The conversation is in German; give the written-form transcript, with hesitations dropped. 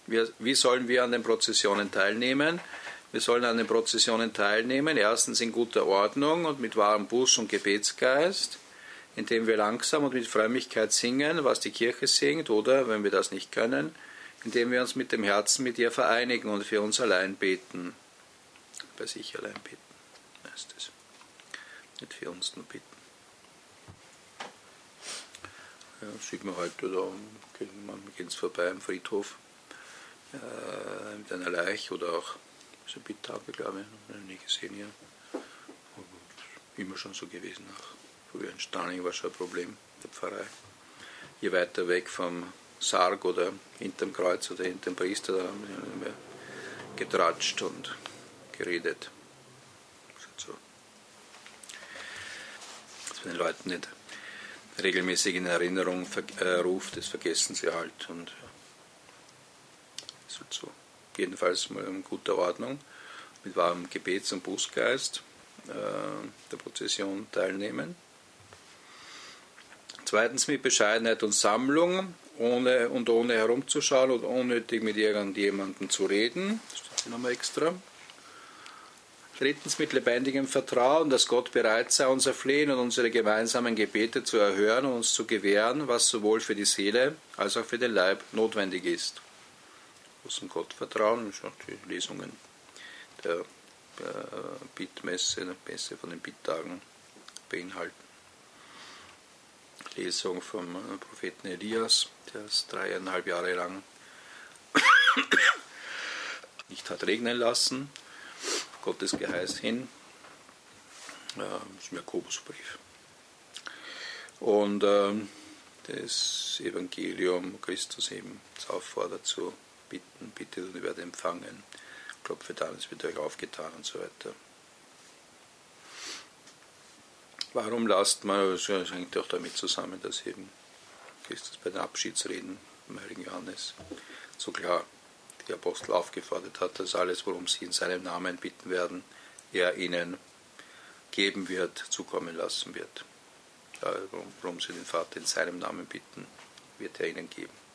Wie sollen wir an den Prozessionen teilnehmen? Wir sollen an den Prozessionen teilnehmen, erstens in guter Ordnung und mit wahrem Buß- und Gebetsgeist, indem wir langsam und mit Frömmigkeit singen, was die Kirche singt, oder, wenn wir das nicht können, indem wir uns mit dem Herzen mit ihr vereinigen und für uns allein beten. Bei sich allein beten, heißt es. Nicht für uns nur beten. Ja, sieht man heute da, man geht vorbei am Friedhof mit einer Leiche oder auch so Bittage, glaube ich, noch nie gesehen hier. Immer schon so gewesen, auch früher in Stahling war schon ein Problem, der Pfarrei. Je weiter weg vom Sarg oder hinterm Kreuz oder hinterm Priester, da haben wir getratscht und geredet. So. Dass man den Leuten nicht regelmäßig in Erinnerung ruft, das vergessen sie halt. Und das wird so. Jedenfalls mal in guter Ordnung, mit wahrem Gebets- und Bußgeist der Prozession teilnehmen. Zweitens mit Bescheidenheit und Sammlung, ohne herumzuschauen und unnötig mit irgendjemandem zu reden. Das steht hier nochmal extra. Drittens mit lebendigem Vertrauen, dass Gott bereit sei, unser Flehen und unsere gemeinsamen Gebete zu erhören und uns zu gewähren, was sowohl für die Seele als auch für den Leib notwendig ist. Großen Gott vertrauen, schon die Lesungen der Bittmesse, der Messe von den Bittagen beinhalten. Lesung vom Propheten Elias, der es 3,5 Jahre lang nicht hat regnen lassen, Gottes Geheiß hin, im Jakobusbrief. Und das Evangelium Christus eben auffordert zu bitten, bittet und ihr werdet empfangen, klopft an, es wird euch aufgetan und so weiter. Warum lasst man, das hängt auch damit zusammen, dass eben Christus bei den Abschiedsreden vom heiligen Johannes so klar die Apostel aufgefordert hat, dass alles, worum sie in seinem Namen bitten werden, er ihnen geben wird, zukommen lassen wird. Ja, worum sie den Vater in seinem Namen bitten, wird er ihnen geben.